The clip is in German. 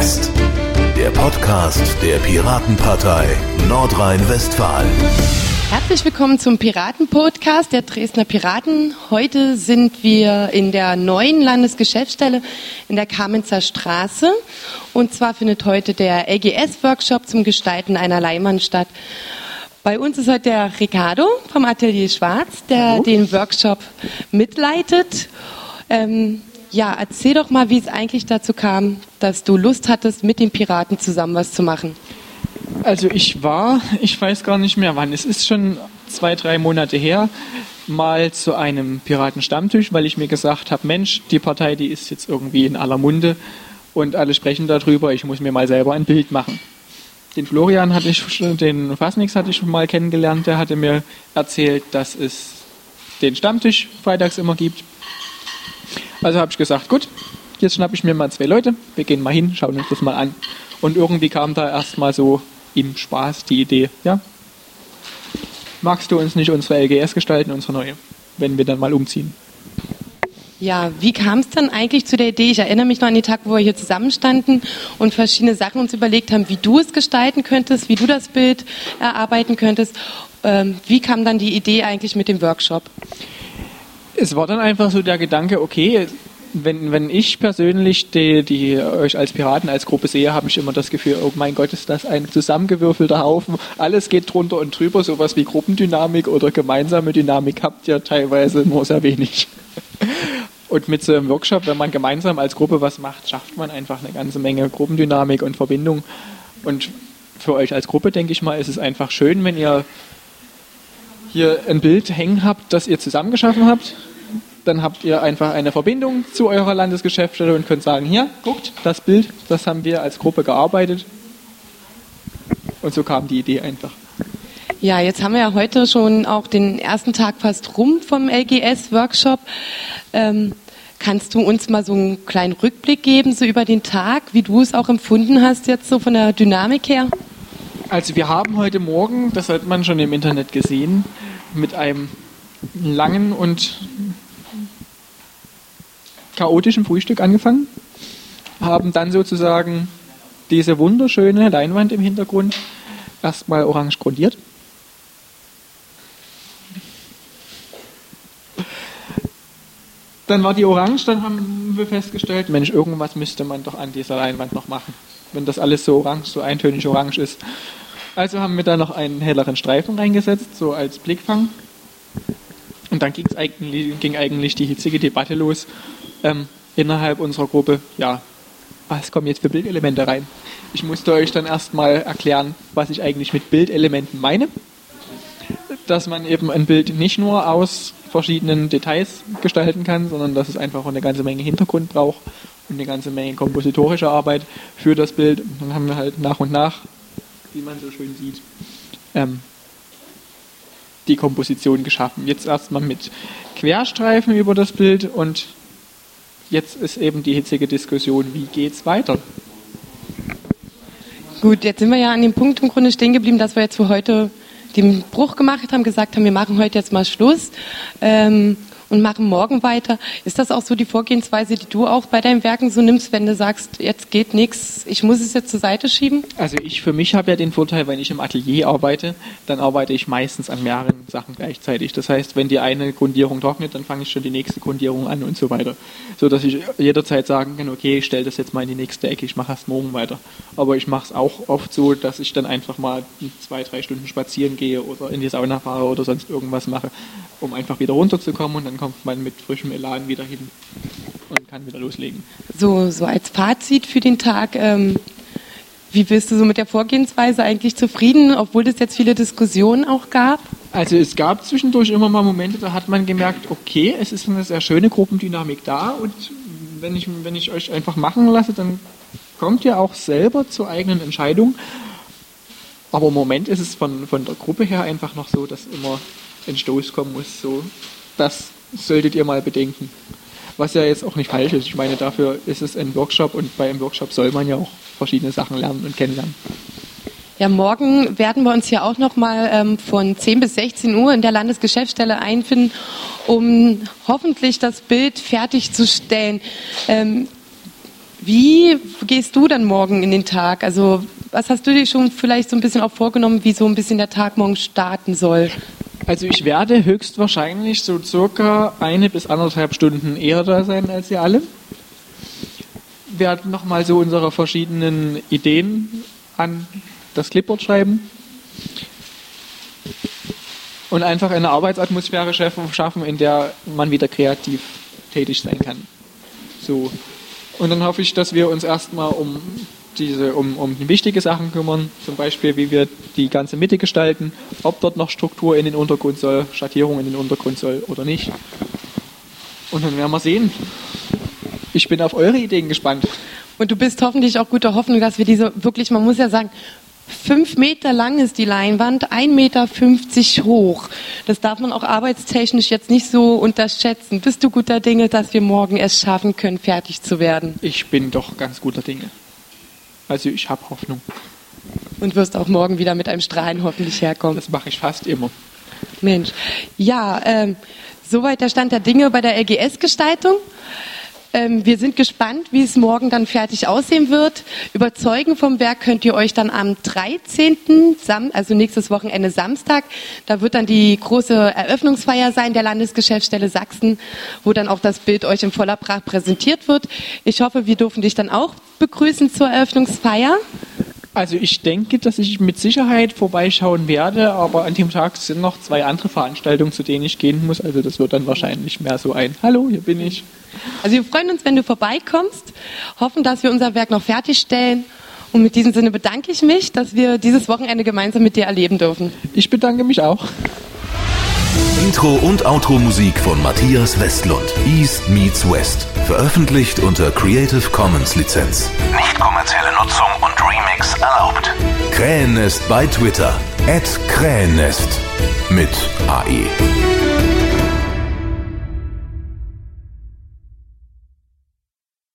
West, der Podcast der Piratenpartei Nordrhein-Westfalen. Herzlich willkommen zum Piraten-Podcast der Dresdner Piraten. Heute sind wir in der neuen Landesgeschäftsstelle in der Kamenzer Straße. Und zwar findet heute der LGS-Workshop zum Gestalten einer Leinwand statt. Bei uns ist heute der Ricardo vom Atelier Schwarz, der den Workshop mitleitet. Erzähl doch mal, wie es eigentlich dazu kam, dass du Lust hattest, mit den Piraten zusammen was zu machen. Also ich weiß gar nicht mehr wann, es ist schon 2-3 Monate her, mal zu einem Piratenstammtisch, weil ich mir gesagt habe, Mensch, die Partei, die ist jetzt irgendwie in aller Munde und alle sprechen darüber, ich muss mir mal selber ein Bild machen. Den Florian den Fasnix hatte ich schon mal kennengelernt, der hatte mir erzählt, dass es den Stammtisch freitags immer gibt. Also habe ich gesagt, gut, jetzt schnappe ich mir mal 2 Leute, wir gehen mal hin, schauen uns das mal an. Und irgendwie kam da erstmal so im Spaß die Idee, ja, magst du uns nicht unsere LGS gestalten, unsere neue, wenn wir dann mal umziehen? Ja, wie kam es dann eigentlich zu der Idee? Ich erinnere mich noch an den Tag, wo wir hier zusammenstanden und verschiedene Sachen uns überlegt haben, wie du es gestalten könntest, wie du das Bild erarbeiten könntest. Wie kam dann die Idee eigentlich mit dem Workshop? Es war dann einfach so der Gedanke, okay, wenn ich persönlich die euch als Piraten, als Gruppe sehe, habe ich immer das Gefühl, oh mein Gott, ist das ein zusammengewürfelter Haufen. Alles geht drunter und drüber. Sowas wie Gruppendynamik oder gemeinsame Dynamik habt ihr teilweise nur sehr wenig. Und mit so einem Workshop, wenn man gemeinsam als Gruppe was macht, schafft man einfach eine ganze Menge Gruppendynamik und Verbindung. Und für euch als Gruppe, denke ich mal, ist es einfach schön, wenn ihr hier ein Bild hängen habt, das ihr zusammen geschaffen habt. Dann habt ihr einfach eine Verbindung zu eurer Landesgeschäftsstelle und könnt sagen, hier, guckt, das Bild, das haben wir als Gruppe gearbeitet. Und so kam die Idee einfach. Ja, jetzt haben wir ja heute schon auch den ersten Tag fast rum vom LGS-Workshop. Kannst du uns mal so einen kleinen Rückblick geben, so über den Tag, wie du es auch empfunden hast, jetzt so von der Dynamik her? Also wir haben heute Morgen, das hat man schon im Internet gesehen, mit einem langen und chaotischen Frühstück angefangen, haben dann sozusagen diese wunderschöne Leinwand im Hintergrund erstmal orange grundiert. Dann war die orange, dann haben wir festgestellt, Mensch, irgendwas müsste man doch an dieser Leinwand noch machen, wenn das alles so orange, so eintönig orange ist. Also haben wir da noch einen helleren Streifen reingesetzt, so als Blickfang. Und dann ging eigentlich die hitzige Debatte los innerhalb unserer Gruppe. Ja, was kommen jetzt für Bildelemente rein? Ich musste euch dann erstmal erklären, was ich eigentlich mit Bildelementen meine. Dass man eben ein Bild nicht nur aus verschiedenen Details gestalten kann, sondern dass es einfach eine ganze Menge Hintergrund braucht und eine ganze Menge kompositorische Arbeit für das Bild. Und dann haben wir halt nach und nach, wie man so schön sieht, die Komposition geschaffen. Jetzt erstmal mit Querstreifen über das Bild und jetzt ist eben die hitzige Diskussion, wie geht's weiter? Gut, jetzt sind wir ja an dem Punkt im Grunde stehen geblieben, dass wir jetzt für heute den Bruch gemacht haben, gesagt haben, wir machen heute jetzt mal Schluss und machen morgen weiter. Ist das auch so die Vorgehensweise, die du auch bei deinen Werken so nimmst, wenn du sagst, jetzt geht nichts, ich muss es jetzt zur Seite schieben? Also ich für mich habe ja den Vorteil, wenn ich im Atelier arbeite, dann arbeite ich meistens an mehreren Sachen gleichzeitig. Das heißt, wenn die eine Grundierung trocknet, dann fange ich schon die nächste Grundierung an und so weiter. So dass ich jederzeit sagen kann, okay, ich stelle das jetzt mal in die nächste Ecke, ich mache erst morgen weiter. Aber ich mache es auch oft so, dass ich dann einfach mal 2-3 Stunden spazieren gehe oder in die Sauna fahre oder sonst irgendwas mache, um einfach wieder runterzukommen und dann kommt man mit frischem Elan wieder hin und kann wieder loslegen. So als Fazit für den Tag, wie bist du so mit der Vorgehensweise eigentlich zufrieden, obwohl es jetzt viele Diskussionen auch gab? Also es gab zwischendurch immer mal Momente, da hat man gemerkt, okay, es ist eine sehr schöne Gruppendynamik da und wenn ich euch einfach machen lasse, dann kommt ihr auch selber zur eigenen Entscheidung. Aber im Moment ist es von der Gruppe her einfach noch so, dass immer ein Stoß kommen muss. So, das solltet ihr mal bedenken. Was ja jetzt auch nicht falsch ist. Ich meine, dafür ist es ein Workshop und bei einem Workshop soll man ja auch verschiedene Sachen lernen und kennenlernen. Ja, morgen werden wir uns hier auch nochmal von 10 bis 16 Uhr in der Landesgeschäftsstelle einfinden, um hoffentlich das Bild fertigzustellen. Wie gehst du dann morgen in den Tag? Also was hast du dir schon vielleicht so ein bisschen auch vorgenommen, wie so ein bisschen der Tag morgen starten soll? Also ich werde höchstwahrscheinlich so circa 1 bis 1,5 Stunden eher da sein als ihr alle. Wir werden nochmal so unsere verschiedenen Ideen an das Clipboard schreiben und einfach eine Arbeitsatmosphäre schaffen, in der man wieder kreativ tätig sein kann. So. Und dann hoffe ich, dass wir uns erstmal um wichtige Sachen kümmern, zum Beispiel wie wir die ganze Mitte gestalten, ob dort noch Struktur in den Untergrund soll, Schattierung in den Untergrund soll oder nicht. Und dann werden wir sehen. Ich bin auf eure Ideen gespannt. Und du bist hoffentlich auch guter Hoffnung, dass wir diese wirklich, man muss ja sagen, 5 Meter lang ist die Leinwand, 1,50 Meter hoch. Das darf man auch arbeitstechnisch jetzt nicht so unterschätzen. Bist du guter Dinge, dass wir morgen es schaffen können, fertig zu werden? Ich bin doch ganz guter Dinge. Also ich habe Hoffnung. Und wirst auch morgen wieder mit einem Strahlen hoffentlich herkommen. Das mache ich fast immer. Mensch, ja, soweit der Stand der Dinge bei der LGS-Gestaltung. Wir sind gespannt, wie es morgen dann fertig aussehen wird. Überzeugen vom Werk könnt ihr euch dann am 13., also nächstes Wochenende Samstag, da wird dann die große Eröffnungsfeier sein der Landesgeschäftsstelle Sachsen, wo dann auch das Bild euch in voller Pracht präsentiert wird. Ich hoffe, wir dürfen dich dann auch begrüßen zur Eröffnungsfeier. Also ich denke, dass ich mit Sicherheit vorbeischauen werde, aber an dem Tag sind noch 2 andere Veranstaltungen, zu denen ich gehen muss. Also das wird dann wahrscheinlich mehr so ein Hallo, hier bin ich. Also wir freuen uns, wenn du vorbeikommst, hoffen, dass wir unser Werk noch fertigstellen. Und mit diesem Sinne bedanke ich mich, dass wir dieses Wochenende gemeinsam mit dir erleben dürfen. Ich bedanke mich auch. Intro- und Outro-Musik von Matthias Westlund. East meets West. Veröffentlicht unter Creative Commons Lizenz. Nicht kommerzielle Nutzung und Remix erlaubt. Krähennest bei Twitter. @Krähennest. Mit AE.